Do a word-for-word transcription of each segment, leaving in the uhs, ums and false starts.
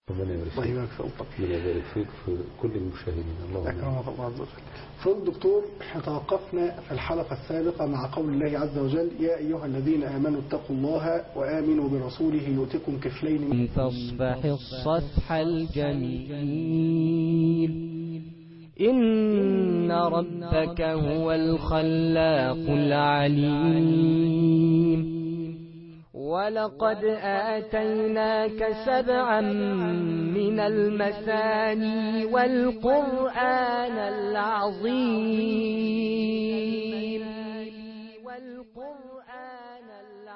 ربنا يبارك فيك. الله يبارك ربنا يبارك فيك في كل المشاهدين. الله أكرمك الله عز وجل. فضل الدكتور، احنا توقفنا في الحلقة السابقة مع قول الله عز وجل: يا أيها الذين آمنوا اتقوا الله وآمنوا برسوله يؤتكم كفلين من فاصفح الصفح الجميل إن ربك هو الخلاق العليم ولقد آتيناك سبعا من المثاني والقرآن العظيم والقرآن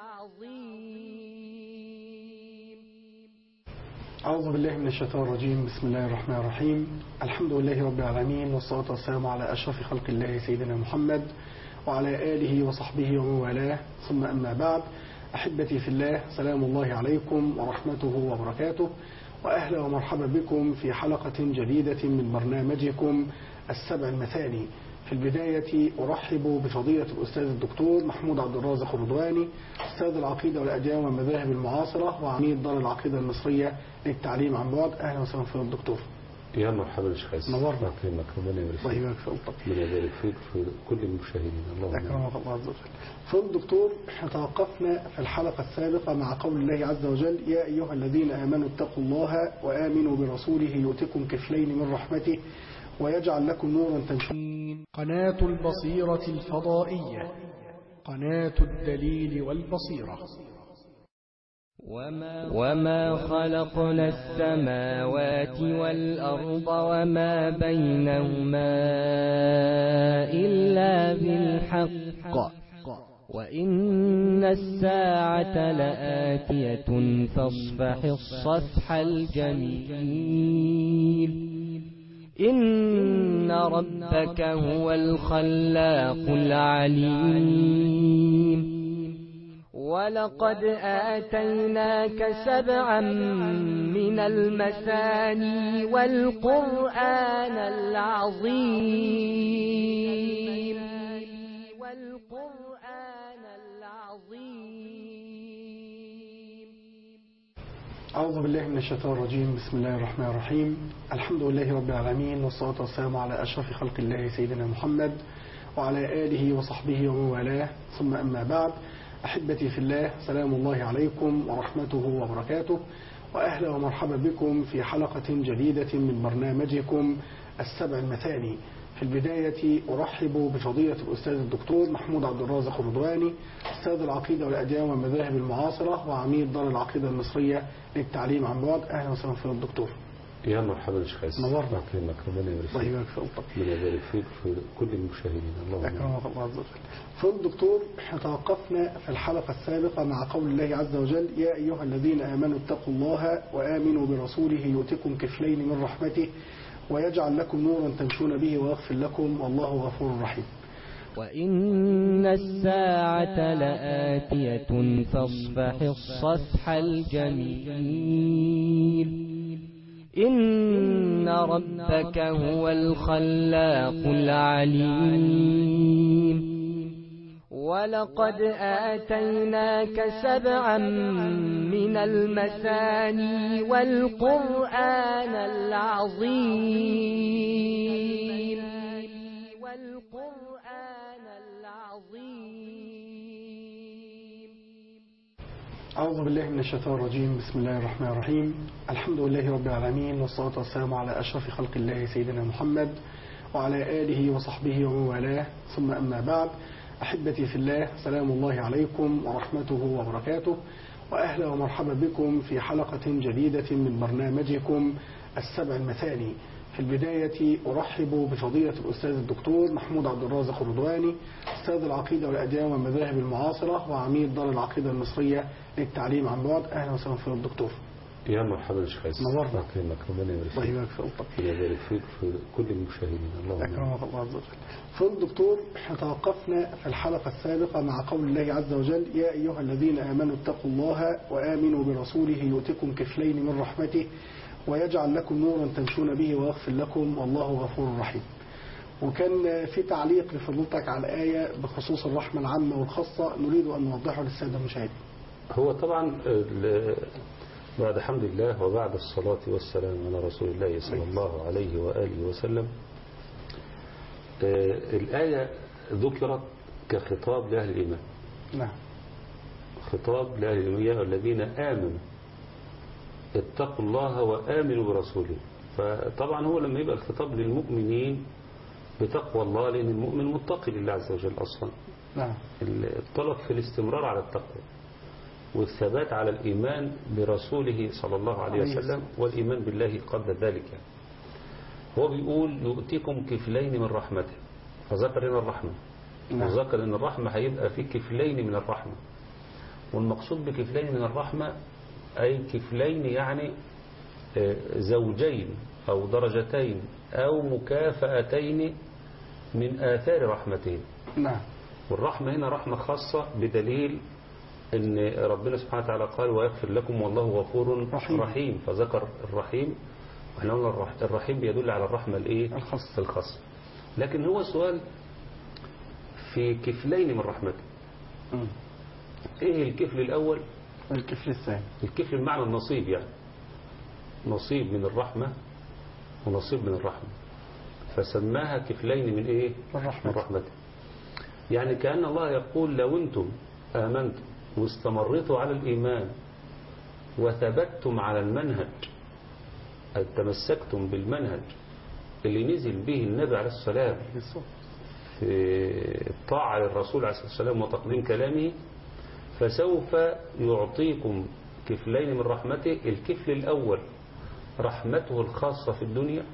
العظيم. أعوذ بالله من الشيطان الرجيم. بسم الله الرحمن الرحيم. الحمد لله رب العالمين، والصلاة والسلام على أشرف خلق الله سيدنا محمد وعلى آله وصحبه ومن والاه، ثم أما بعد. أحبتي في الله، سلام الله عليكم ورحمته وبركاته، وأهلا ومرحبا بكم في حلقة جديدة من برنامجكم السبع المثاني. في البداية أرحب بفضيلة الأستاذ الدكتور محمود عبد الرازق الرضواني، أستاذ العقيدة والأديان والمذاهب المعاصرة وعميد دار العقيدة المصرية للتعليم عن بعد. أهلا وسهلا فيك الدكتور. يا مرحبا يا شيخ. نورنا. أكرمك. ربنا يبارك فيك. الله يبارك فيك. ربنا يبارك فيك في كل المشاهدين. الله أكرمك الله عز وجل. فضل الدكتور، احنا توقفنا في الحلقة السابقة مع قول الله عز وجل: يا أيها الذين آمنوا اتقوا الله وآمنوا برسوله يؤتكم كفلين من رحمته ويجعل لكم نورا تمشون. قناة البصيرة الفضائية، قناة الدليل والبصيرة. وما, وما خلقنا السماوات والأرض وما بينهما إلا بالحق وإن الساعة لآتية فاصفح الصفح الجميل إن ربك هو الخلاق العليم ولقد آتيناك سبعا من المثاني والقرآن العظيم والقرآن العظيم. أعوذ بالله من الشيطان الرجيم. بسم الله الرحمن الرحيم. الحمد لله رب العالمين، والصلاة والسلام على أشرف خلق الله سيدنا محمد وعلى آله وصحبه ومن والاه، ثم أما بعد. أحبتي في الله، سلام الله عليكم ورحمته وبركاته، وأهلا ومرحبا بكم في حلقة جديدة من برنامجكم السبع المثاني. في البداية أرحب بفضيلة الأستاذ الدكتور محمود عبد الرازق الرضواني، أستاذ العقيدة والأديان والمذاهب المعاصرة وعميد دار العقيدة المصرية للتعليم عن بعد. أهلا وسهلا فيك الدكتور. يا مرحبا يا شيخ. نورنا. أكرمك. ربنا يبارك فيك. الله يبارك فيك. ربنا يبارك فيك في كل المشاهدين. الله أكرمك الله عز وجل. فضل الدكتور، احنا توقفنا في الحلقة السابقة مع قول الله عز وجل: يا أيها الذين آمنوا اتقوا الله وآمنوا برسوله يؤتكم كفلين من رحمته ويجعل لكم نورا تمشون به ويغفر لكم والله غفور رحيم. وإن الساعة لآتية فاصفح الصفح الجميل إن ربك هو الخلاق العليم ولقد آتيناك سبعا من المثاني والقرآن العظيم والقرآن العظيم. أعوذ بالله من الشيطان الرجيم. بسم الله الرحمن الرحيم. الحمد لله رب العالمين، والصلاة والسلام على أشرف خلق الله سيدنا محمد وعلى آله وصحبه ومن والاه، ثم أما بعد. أحبتي في الله، سلام الله عليكم ورحمته وبركاته، وأهلا ومرحبا بكم في حلقة جديدة من برنامجكم السبع المثاني. في البداية أرحب بفضيلة الأستاذ الدكتور محمود عبد الرازق الرضواني، أستاذ العقيدة والأديان والمذاهب المعاصرة وعميد دار العقيدة المصرية للتعليم عن بعد. أهلا وسهلا فيك الدكتور. يا مرحبا يا شيخ. نورنا. أكرمك. ربنا يبارك فيك. الله يبارك فيك. ربنا يبارك فيك في كل المشاهدين. الله أكرمك الله عز وجل. فضل الدكتور، احنا توقفنا في الحلقة السابقة مع قول الله عز وجل: يا أيها الذين آمنوا اتقوا الله وآمنوا برسوله يؤتكم كفلين من رحمته ويجعل لكم نورا تمشون به ويغفر لكم والله غفور رحيم. وكان في تعليق لفضيلتك على الآية بخصوص الرحمة العامة والخاصة، نريد أن نوضحه للسادة المشاهدين. هو طبعا بعد حمد الله وبعد الصلاة والسلام على رسول الله صلى الله عليه وآله وسلم. آه الآية ذكرت كخطاب لأهل الإيمان. نعم. خطاب لأهل الإيمان الذين آمنوا اتقوا الله وآمنوا برسوله. فطبعا هو لما يبقى الخطاب للمؤمنين بتقوى الله، لأن المؤمن متقي لله عز وجل أصلا. نعم. الطلب في الاستمرار على التقوى والثبات على الإيمان برسوله صلى الله عليه وسلم والإيمان بالله قبل ذلك. هو بيقول يؤتيكم كفلين من رحمته، فذكر هنا الرحمة. نعم. وذكر أن الرحمة هيبقى في كفلين من الرحمة، والمقصود بكفلين من الرحمة أي كفلين يعني زوجين أو درجتين أو مكافأتين من آثار رحمته. نعم. والرحمة هنا رحمة خاصة بدليل أن ربنا سبحانه وتعالى قال ويغفر لكم والله غفور رحيم, رحيم. فذكر الرحيم، وإحنا قلنا الرحيم بيدل على الرحمة الإيه؟ الخاصة. الخاصة. لكن هو سؤال في كفلين من رحمته. م. إيه الكفل الأول؟ الكفل الثاني. الكفل بمعنى النصيب، يعني نصيب من الرحمة ونصيب من الرحمة، فسماها كفلين من إيه؟ الرحمة. من رحمته. يعني كأن الله يقول لو أنتم آمنتم واستمرتوا على الإيمان وثبتتم على المنهج، أي تمسكتم بالمنهج اللي نزل به النبي عليه السلام في الطاعة للرسول عليه السلام وتقديم كلامه، فسوف يعطيكم كفلين من رحمته. الكفل الأول رحمته الخاصة في الدنيا،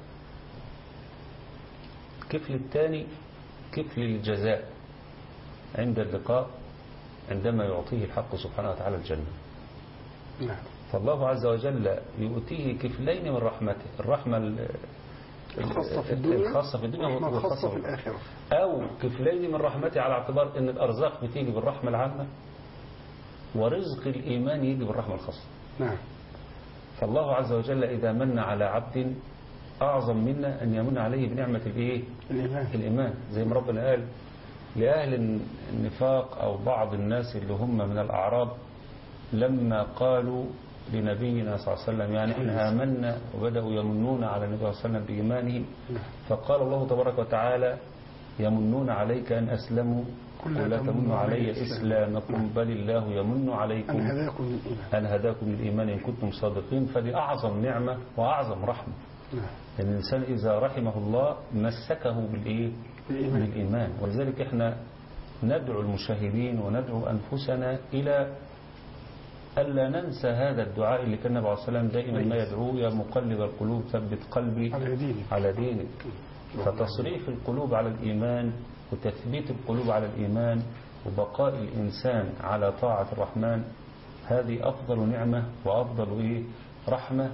الكفل الثاني كفل الجزاء عند اللقاء عندما يعطيه الحق سبحانه وتعالى الجنة. نعم. فالله عز وجل يؤتيه كفلين من رحمته، الرحمة الخاصة في الدنيا الخاصة في الدنيا والخاصة في الآخرة، أو كفلين من رحمته على اعتبار أن الأرزاق بتيجي بالرحمة العامة ورزق الإيمان يجي بالرحمة الخاصة. نعم. فالله عز وجل إذا من على عبد أعظم منا أن يمن عليه بنعمة الإيه؟ الإيمان. الإيمان، زي ما ربنا قال لأهل النفاق أو بعض الناس اللي هم من الأعراب لما قالوا لنبينا صلى الله عليه وسلم يعني إحنا آمنا، وبدأوا يمنون على النبي صلى الله عليه وسلم بإيمانهم، فقال الله تبارك وتعالى يمنون عليك أن أسلموا ولا تمنوا علي إسلامكم بل الله يمن عليكم أن هداكم للإيمان أن هداكم للإيمان إن كنتم صادقين. فدي أعظم نعمة وأعظم رحمة. نعم. أن الإنسان إذا رحمه الله مسكه بالإيه؟ بالإيمان. بالإيمان. ولذلك إحنا ندعو المشاهدين وندعو أنفسنا إلى ألا ننسى هذا الدعاء اللي كان النبي عليه الصلاة والسلام دائما ما يدعوه يا مقلب القلوب ثبت قلبي على دينك, على دينك. فتصريف القلوب على الإيمان وتثبيت القلوب على الإيمان وبقاء الإنسان على طاعة الرحمن، هذه أفضل نعمة وأفضل إيه؟ رحمة.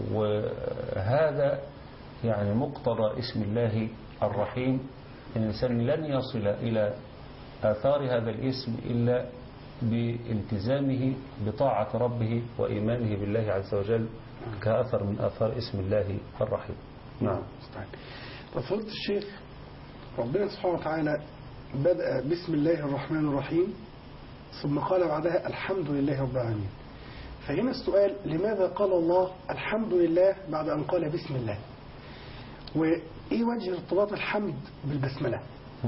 وهذا يعني مقتضى اسم الله الرحيم. الإنسان لن يصل إلى آثار هذا الاسم إلا بالتزامه بطاعة ربه وإيمانه بالله عز وجل كأثر من آثار اسم الله الرحيم. نعم. فضيلة الشيخ، ربنا سبحانه وتعالى بدأ بسم الله الرحمن الرحيم ثم قال بعدها الحمد لله رب العالمين. فهنا السؤال، لماذا قال الله الحمد لله بعد أن قال بسم الله؟ وإيه وجه ارتباط الحمد بالبسملة؟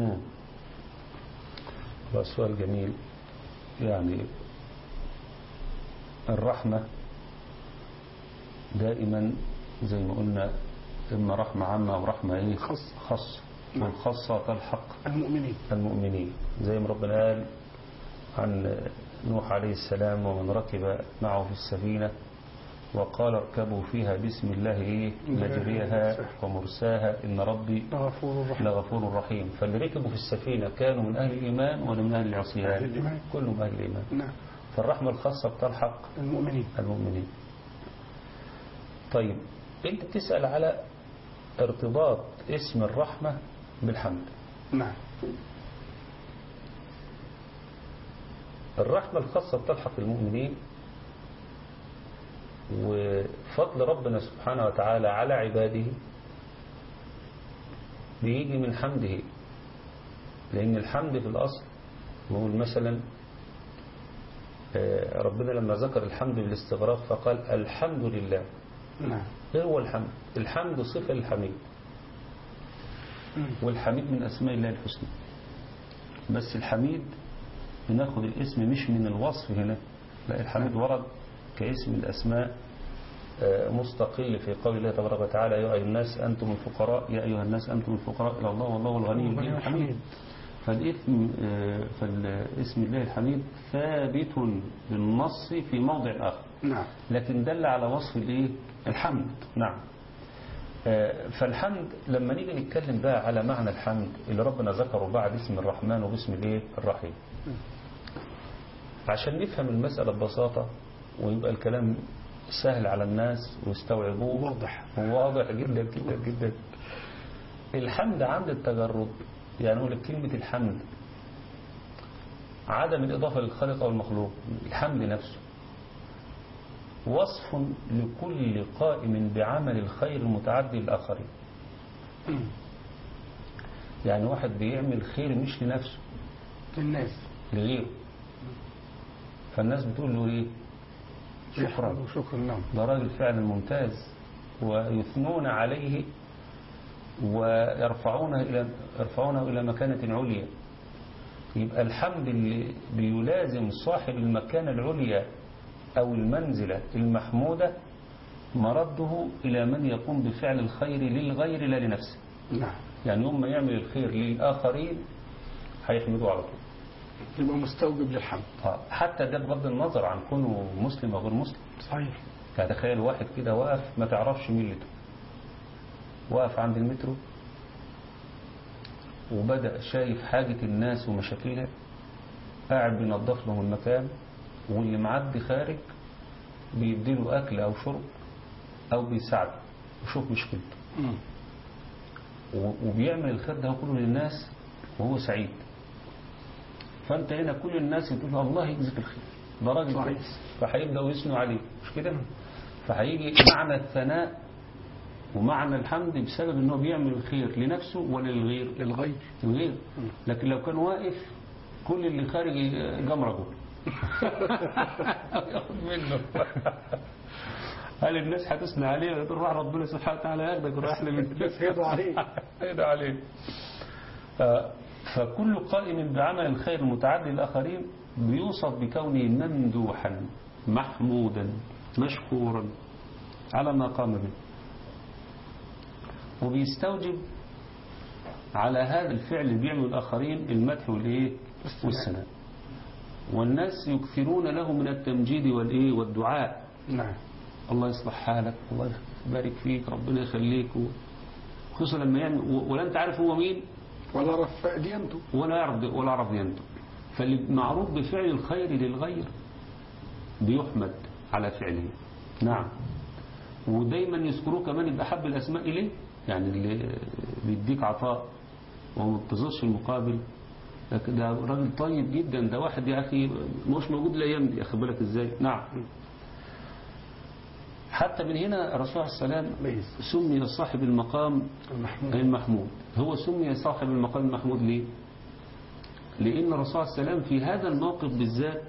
هذا سؤال جميل. يعني الرحمة دائما زي ما قلنا إما رحمة عامة أو رحمة إيه؟ خاصة. خاصة. والخاصة تلحق المؤمنين المؤمنين زي ما ربنا قال عن نوح عليه السلام ومن ركب معه في السفينة وقال اركبوا فيها بسم الله إيه؟ مجريها ومرساها إن ربي لغفور رحيم. فاللي ركبوا في السفينة كانوا من أهل الإيمان ولا من أهل العصيان؟ كلهم أهل الإيمان. نعم. فالرحمة الخاصة بتلحق المؤمنين المؤمنين. طيب أنت بتسأل على ارتباط اسم الرحمة بالحمد. نعم. الرحمة الخاصة بتلحق المؤمنين، وفضل ربنا سبحانه وتعالى على عباده بيجي من حمده. لأن الحمد في الأصل نقول مثلا ربنا لما ذكر الحمد بالاستغراق فقال الحمد لله. نعم. ايه هو الحمد؟ الحمد صفة للحميد، والحميد من أسماء الله الحسنى. بس الحميد بناخد الاسم مش من الوصف هنا، لا، الحميد ورد كاسم الأسماء مستقل في قول الله تبارك وتعالى: يا أيها الناس أنتم الفقراء، يا أيها الناس أنتم الفقراء إلى الله والله الغني الحميد. فالاسم فالاسم الله الحميد ثابت بالنص في موضع آخر. نعم. لكن دل على وصف الايه؟ الحمد. نعم. فالحمد لما نيجي نتكلم بقى على معنى الحمد اللي ربنا ذكره بعد اسم الرحمن وباسم الايه؟ الرحيم، عشان نفهم المسألة ببساطة ويبقى الكلام سهل على الناس ويستوعبوه واضح واضح جدا جدا جدا. الحمد عند التجرد، يعني نقول كلمة الحمد عدم الإضافة للخالق أو المخلوق، الحمد نفسه وصف لكل قائم بعمل الخير المتعدي للآخرين. يعني واحد بيعمل خير مش لنفسه، للناس، لغيره، فالناس بتقول له ايه؟ شكرا شكرا. نعم. ده راجل فعلا ممتاز، ويثنون عليه ويرفعونه إلى يرفعونه إلى مكانة عليا. يبقى الحمد اللي بيلازم صاحب المكانة العليا أو المنزلة المحمودة مرده إلى من يقوم بفعل الخير للغير لا لنفسه. نعم. يعني يوم ما يعمل الخير للآخرين هيحمدوه على طول، يبقى مستوجب للحمد. حتى ده بغض النظر عن كونه مسلم أو غير مسلم. صحيح. تخيل واحد كده واقف ما تعرفش ملته، واقف عند المترو وبدأ شايف حاجة الناس ومشاكلها، قاعد بينظف لهم المكان، واللي معدي خارج بيديله أكل أو شرب أو بيساعده وشوف مشكلته، وبيعمل الخير ده كله للناس وهو سعيد. فأنت هنا كل الناس يقول الله يجزيك الخير، ده راجل كويس، فهيبدأوا يثنوا عليه، مش كده؟ فهيجي معنى الثناء ومعنى الحمد بسبب انه بيعمل الخير لنفسه ولا للغير؟ للغير. للغير. لكن لو كان واقف كل اللي خارج جمرجه ياخد منه. هل الناس هتثنى عليه؟ تروح ربنا سبحانه وتعالى ياخدك وراح لمن الناس يدعو عليه يدعو عليه. فكل قائم بعمل الخير المتعدي للآخرين بيوصف بكونه ممدوحا محمودا مشكورا على ما قام به، وبيستوجب على هذا الفعل اللي بيعمل الآخرين المدح والإيه والثناء، والناس يكثرون له من التمجيد والإيه والدعاء. نعم. الله يصلح حالك، الله يبارك فيك، ربنا يخليك، خصوصا لما يعمل ولا أنت عارف هو مين ولا عرف ديانته ولا يعرف ولا عرف ديانته. فاللي معروف بفعل الخير للغير بيحمد على فعله. نعم. ودايما يذكروه كمان بأحب الأسماء إليه، يعني اللي بيديك عطاء وما بتظهرش المقابل، لكن ده راجل طيب جدا، ده واحد يا أخي مش موجود الأيام دي، أخد بالك إزاي. نعم. حتى من هنا الرسول صلى الله عليه وسلم سمي صاحب المقام المحمود. المحمود هو سمي صاحب المقام المحمود ليه؟ لأن الرسول صلى الله عليه وسلم في هذا الموقف بالذات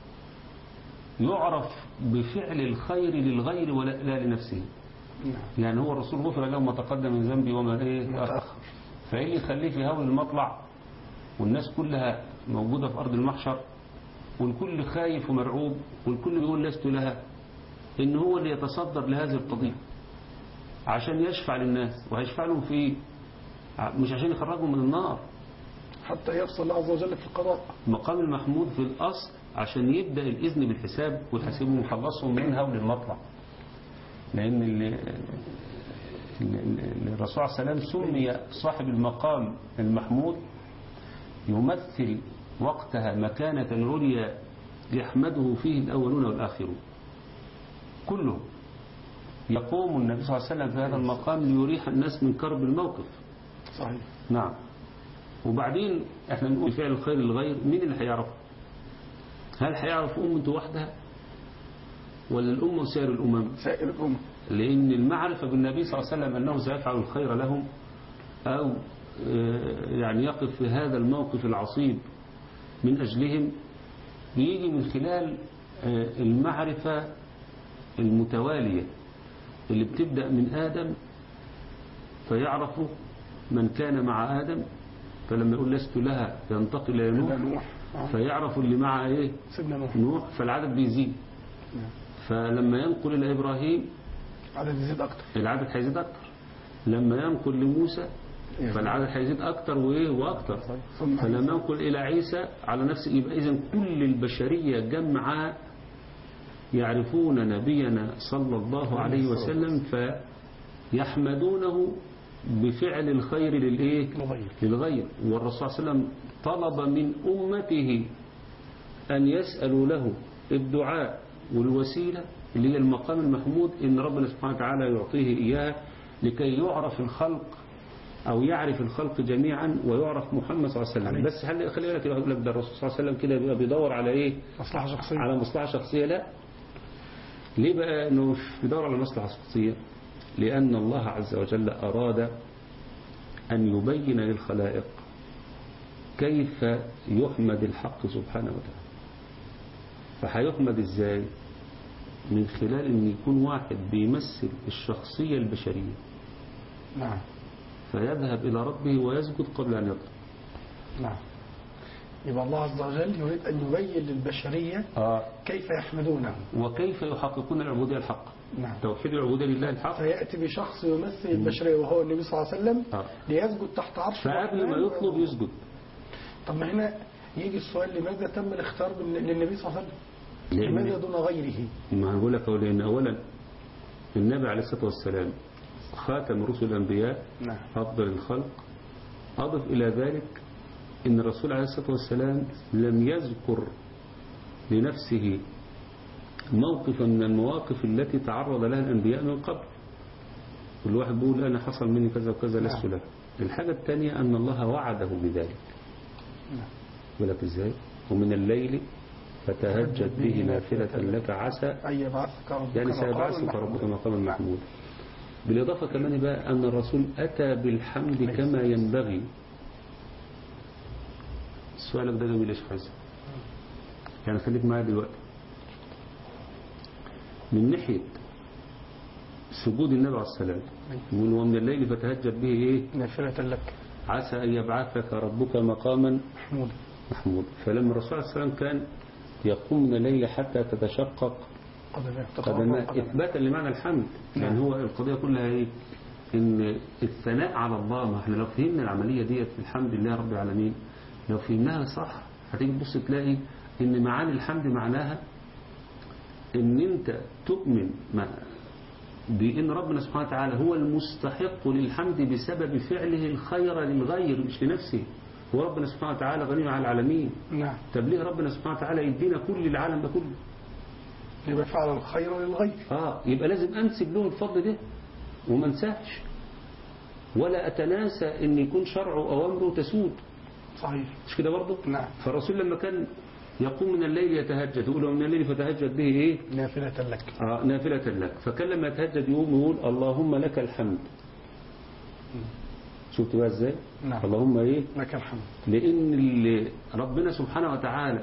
يعرف بفعل الخير للغير ولا لا لنفسه. يعني هو الرسول غفر له ما تقدم من ذنبي وما ايه تأخر، فايه اللي يخليه في هول المطلع والناس كلها موجودة في أرض المحشر والكل خايف ومرعوب والكل بيقول لست لها، إن هو اللي يتصدر لهذه القضية عشان يشفع للناس، وهيشفع لهم في ايه؟ مش عشان يخرجهم من النار، حتى يفصل الله عز وجل في القضاء. مقام المحمود في الأصل عشان يبدأ الإذن بالحساب ويحاسبهم ويخلصهم من هول المطلع. لأن الرسول صلى الله عليه وسلم سمي صاحب المقام المحمود يمثل وقتها مكانة عليا يحمده فيه الأولون والآخرون كلهم. يقوم النبي صلى الله عليه وسلم في هذا المقام ليريح الناس من كرب الموقف. صحيح. نعم. وبعدين احنا نقول فعل الخير للغير، مين اللي هيعرفه؟ هل هيعرف أمته وحدها ولا الأمة وسائر الأمم؟ سائر الأمم. لأن المعرفة بالنبي صلى الله عليه وسلم أنه سيفعل الخير لهم، أو يعني يقف في هذا الموقف العصيب من أجلهم، بيجي من خلال المعرفة المتوالية اللي بتبدأ من آدم فيعرف من كان مع آدم، فلما يقول لست لها ينتقل إلى نوح فيعرف اللي مع إيه سيدنا نوح. نوح فالعدد بيزيد. فلما ينقل إلى إبراهيم العدد يزيد أكتر، العدد هيزيد أكتر. لما ينقل لموسى فالعدد هيزيد أكتر وإيه وأكتر. فلما ينقل إلى عيسى على نفسه، يبقى إذن كل البشرية جمعاء يعرفون نبينا صلى الله عليه وسلم فيحمدونه بفعل الخير للإيه للغير. والرسول صلى الله عليه وسلم طلب من أمته أن يسألوا له الدعاء والوسيلة اللي هي المقام المحمود، إن ربنا سبحانه وتعالى يعطيه إياه لكي يعرف الخلق أو يعرف الخلق جميعا ويعرف محمد صلى الله عليه وسلم. بس هل خلي بالك يقول لك ده الرسول صلى الله عليه وسلم كده بيبقى بيدور على إيه مصلحة شخصية، على مصلحة شخصية؟ لا. ليه بقى إنه مش بيدور على مصلحة شخصية؟ لأن الله عز وجل أراد أن يبين للخلائق كيف يحمد الحق سبحانه وتعالى. فهيحمد إزاي؟ من خلال أن يكون واحد بيمثل الشخصية البشرية. نعم. فيذهب إلى ربه ويسجد قبل أن يطلب. نعم. يبقى الله عز وجل يريد أن يبين للبشرية آه. كيف يحمدونه وكيف يحققون العبودية الحق. نعم. توحيد العبودية لله الحق. فيأتي بشخص يمثل البشرية وهو النبي صلى الله عليه وسلم آه. ليسجد تحت عرش فقبل ما يطلب يسجد. طب ما هنا يجي السؤال، لماذا تم الاختيار للنبي صلى الله عليه وسلم؟ لماذا دون غيره؟ ما أقول لك لأن أولا النبي عليه الصلاة والسلام خاتم رسل الأنبياء. نعم. أفضل الخلق. أضف إلى ذلك إن الرسول عليه الصلاة والسلام لم يذكر لنفسه موقفا من المواقف التي تعرض لها الأنبياء من قبل. كل واحد بيقول أنا حصل مني كذا وكذا لست له. الحاجة الثانية أن الله وعده بذلك. يقول لك إزاي؟ ومن الليل فتهجد به نافلة لك عسى أن يبعثك ربك يعني سيبعثك ربك مقاما محمودا. بالإضافة كمان بقى أن الرسول أتى بالحمد كما ينبغي. سؤالك ده جميل يا شيخ حسن، يعني خليك معايا دلوقتي. من ناحية سجود النبي عليه السلام يقول ومن الليل فتهجد به إيه نافلة لك عسى أن يبعثك ربك مقاما محمودا محمود. فلما الرسول عليه السلام كان يقوم من الليل حتى تتشقق قدماه إثباتا لمعنى الحمد. يعني هو القضية كلها إيه؟ إن الثناء على الله. ما احنا لو فهمنا العملية ديت في الحمد لله رب العالمين، لو فهمناها صح هتيجي تبص تلاقي إن معاني الحمد معناها إن أنت تؤمن بأن ربنا سبحانه وتعالى هو المستحق للحمد بسبب فعله الخير للغير مش لنفسه. وربنا سبحانه وتعالى غني على العالمين. نعم. طب ليه ربنا سبحانه وتعالى يدينا كل العالم ده كله؟ يبقى فعل الخير للغير. اه يبقى لازم انسب له الفضل ده وما انساش ولا اتناسى ان يكون شرعه اوامره تسود. صحيح. مش كده برضه؟ نعم. فالرسول لما كان يقوم من الليل يتهجد يقول من الليل فتهجد به ايه نافلة لك. اه نافلة لك. فكان لما يتهجد يقوم يقول اللهم لك الحمد. شفت بقى ازاي؟ نعم. اللهم ايه لك الحمد. لان اللي ربنا سبحانه وتعالى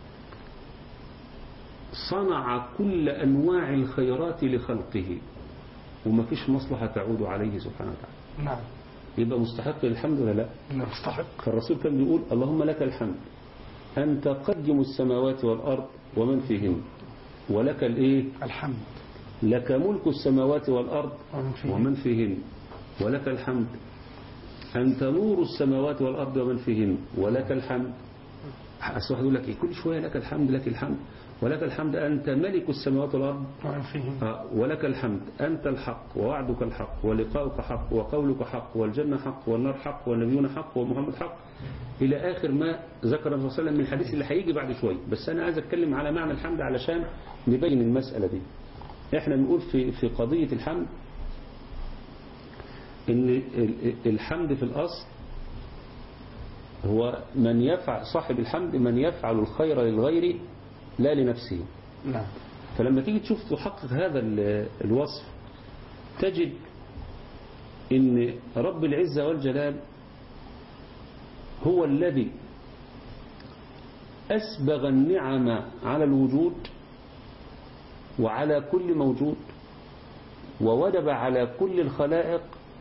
صنع كل انواع الخيرات لخلقه وما فيش مصلحة تعود عليه سبحانه وتعالى. نعم. يبقى مستحق للحمد ولا لا؟ مستحق. فالرسول كان بيقول اللهم لك الحمد أنت قدم السماوات والأرض ومن فيهن ولك الإيه الحمد لك ملك السماوات والأرض ومن فيهن, ومن فيهن ولك الحمد أنت نور السماوات والأرض ومن فيهن ولك الحمد. أصل واحد يقول لك إيه كل شوية لك الحمد لك الحمد ولك الحمد أنت ملك السماوات والأرض ومن فيهن ولك الحمد أنت الحق ووعدك الحق ولقاؤك حق وقولك حق والجنة حق والنار حق والنبيون حق ومحمد حق إلى آخر ما ذكر الرسول صلى الله عليه وسلم من الحديث اللي هيجي بعد شوية. بس أنا عايز أتكلم على معنى الحمد علشان نبين المسألة دي. إحنا بنقول في في قضية الحمد إن الحمد في الأصل هو من يفعل صاحب الحمد من يفعل الخير للغير لا لنفسه. نعم. فلما تيجي تشوف تحقق هذا الوصف تجد إن رب العزة والجلال هو الذي أسبغ النعم على الوجود وعلى كل موجود، ووجب على كل الخلائق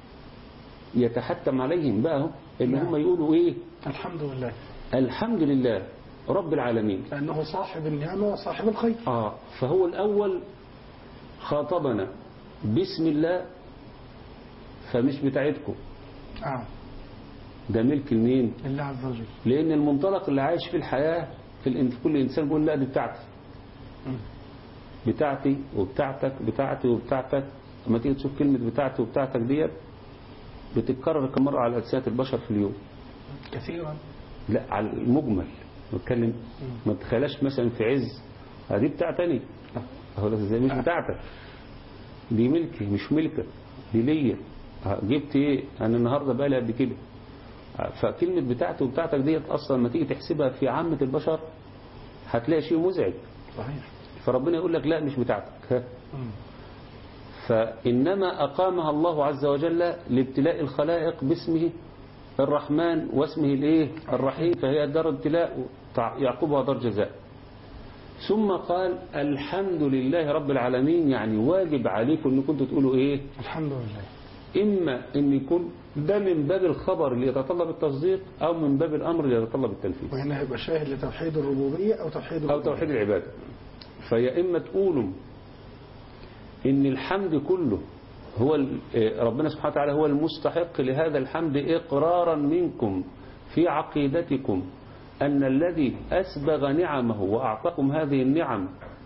يتحتم عليهم بقى إن هم يقولوا إيه؟ الحمد لله. الحمد لله رب العالمين، لأنه صاحب النعمة وصاحب الخير. آه فهو الأول خاطبنا بسم الله، فمش بتاعتكم، آه. ده ملك المين؟ الله عز وجل. لأن المنطلق اللي عايش في الحياة في الإن- كل إنسان بيقول لا دي بتاعتي، مم. بتاعتي وبتاعتك، بتاعتي وبتاعتك. لما تيجي تشوف كلمة بتاعتي وبتاعتك ديت بتتكرر كم مرة على ألسنة البشر في اليوم؟ كثيرا. لا، على المجمل بتكلم. ما تخيلاش مثلا في عز هذه بتاعتني، هو ده ازاي مش بتاعتك، دي ملكي مش ملكك، دي ليا. جبت ايه انا النهارده بقى لي قد كده. فكلمة بتاعتي وبتاعتك ديت اصلا لما تيجي تحسبها في عامة البشر هتلاقي شيء مزعج. صحيح. فربنا يقول لك لا مش بتاعتك. ها. مم. فإنما أقامها الله عز وجل لابتلاء الخلائق باسمه الرحمن واسمه الايه الرحيم، فهي دار ابتلاء يعقبها دار جزاء. ثم قال الحمد لله رب العالمين، يعني واجب عليكم ان كنتوا تقولوا ايه؟ الحمد لله. اما ان يكون ده من باب الخبر اللي يتطلب التصديق او من باب الامر اللي يتطلب التنفيذ، وهنا هيبقى شاهد لتوحيد الربوبية او توحيد او توحيد العباده. فيا اما تقولوا ان الحمد كله هو ربنا سبحانه وتعالى هو المستحق لهذا الحمد إقرارا منكم في عقيدتكم أن الذي أسبغ نعمه وأعطاكم هذه النعم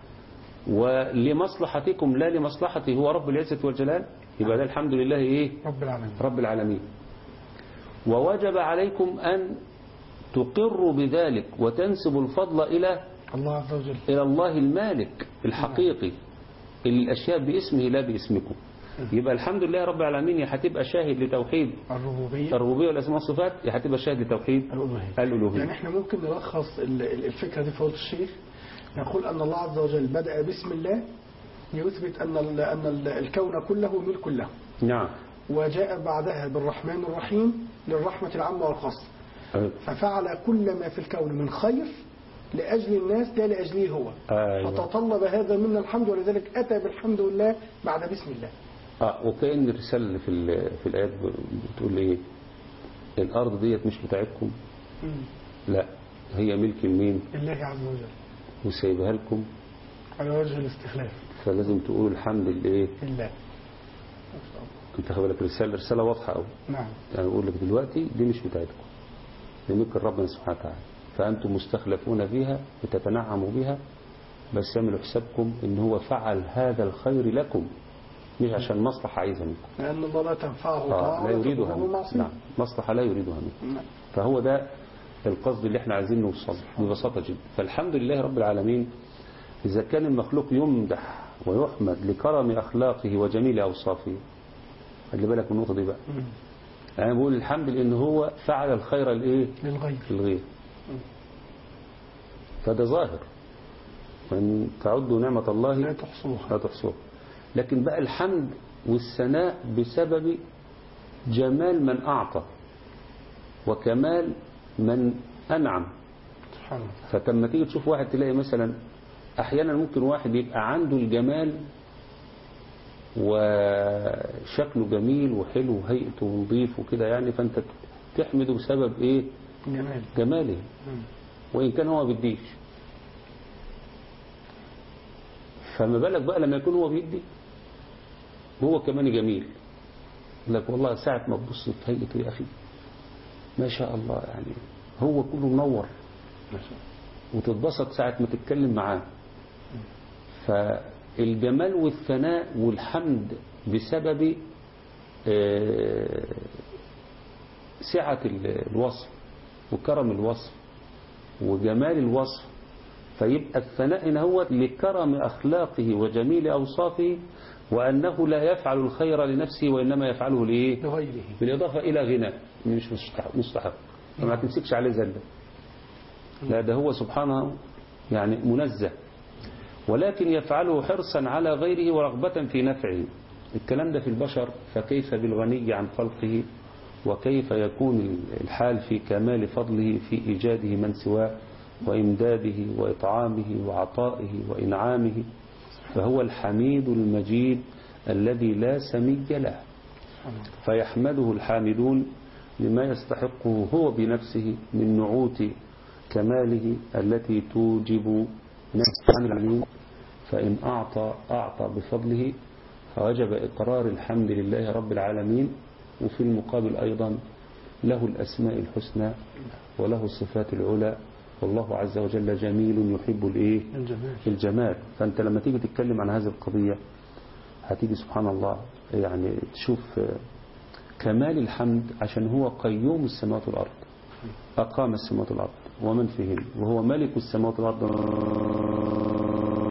ولمصلحتكم لا لمصلحته هو رب العزة والجلال، يبقى ده الحمد لله إيه؟ رب العالمين. رب العالمين. ووجب عليكم أن تقروا بذلك وتنسبوا الفضل إلى الله عز وجل، إلى الله المالك الحقيقي، الأشياء باسمه لا باسمكم. يبقى الحمد لله رب العالمين يا هتبقى شاهد لتوحيد الربوبية الربوبية والأسماء والصفات، يا هتبقى شاهد لتوحيد الألوهية. الألوهية. يعني احنا ممكن نلخص ال- ال- الفكرة دي في فضل الشيخ، نقول أن الله عز وجل بدأ بسم الله ليثبت أن ال- أن ال- الكون كله ملك له، نعم. وجاء بعدها بالرحمن الرحيم للرحمة العامة والخاصة، أيوة. ففعل كل ما في الكون من خير لأجل الناس لا لأجله هو. أيوة. فتطلب هذا منا الحمد، ولذلك أتى بالحمد لله بعد بسم الله. آه وكأن الرسالة اللي في ال- في الآيات بتقول إيه؟ الأرض ديت مش بتاعتكم، مم. لا هي ملك المين الله عز وجل وسايبها لكم، على وجه الاستخلاف. فلازم تقولوا الحمد لله. لله. انت خلي بالك رسالة رسالة واضحة قوي. نعم. يعني بقول لك دلوقتي دي مش بتاعتكم، دي ملك ربنا سبحانه وتعالى، فأنتم مستخلفون فيها بتتنعموا بها، بس اعملوا حسابكم ان هو فعل هذا الخير لكم مش عشان مصلحة عايزها منكم. لأن الله لا تنفعه آه طاعة لا يريدها وتضره منكم. معصية. نعم، مصلحة لا يريدها منكم. نعم. فهو ده القصد اللي احنا عايزين نوصل ببساطة جدا. فالحمد لله رب العالمين، إذا كان المخلوق يمدح ويحمد لكرم أخلاقه وجميل أوصافه، خلي بالك من النقطة دي بقى. مم. أنا بقول الحمد لأن هو فعل الخير الإيه؟ للغير. الغير. فده ظاهر، وإن تعدوا نعمة الله لا تحصوها. لا تحصوها. لكن بقى الحمد والثناء بسبب جمال من أعطى وكمال من أنعم. سبحان الله. فلما تيجي تشوف واحد تلاقي مثلا أحيانا ممكن واحد يبقى عنده الجمال وشكله جميل وحلو وهيئته نظيف وكده، يعني فأنت تحمده بسبب إيه؟ جمال. جماله، مم. وإن كان هو بيديش. فما بالك بقى لما يكون هو بيدي هو كمان جميل، لك والله ساعة ما تبص في هيئته يا أخي ما شاء الله، يعني هو كله منور، وتتبسط ساعة ما تتكلم معاه. فالجمال والثناء والحمد بسبب سعة الوصف وكرم الوصف وجمال الوصف، فيبقى الثناء هنا هو لكرم أخلاقه وجميل أوصافه، وأنه لا يفعل الخير لنفسه وإنما يفعله لإيه؟ لغيره. بالإضافة إلى غنى مش مستحق, مستحق. فما تمسكش عليه زلة، لا ده هو سبحانه يعني منزه، ولكن يفعله حرصا على غيره ورغبة في نفعه. الكلام ده في البشر، فكيف بالغني عن خلقه، وكيف يكون الحال في كمال فضله في إيجاده من سواه وإمداده وإطعامه وعطائه وإنعامه، فهو الحميد المجيد الذي لا سمي له، فيحمده الحامدون لما يستحقه هو بنفسه من نعوت كماله التي توجب نفس عن العليم. فإن أعطى أعطى بفضله، فوجب إقرار الحمد لله رب العالمين. وفي المقابل أيضا له الأسماء الحسنى وله الصفات العلى، والله عز وجل جميل يحب الإيه؟ الجمال. الجمال. فأنت لما تيجي تتكلم عن هذه القضية هتيجي سبحان الله يعني تشوف كمال الحمد، عشان هو قيوم السماوات والأرض، أقام السماوات والأرض ومن فيهن، وهو ملك السماوات والأرض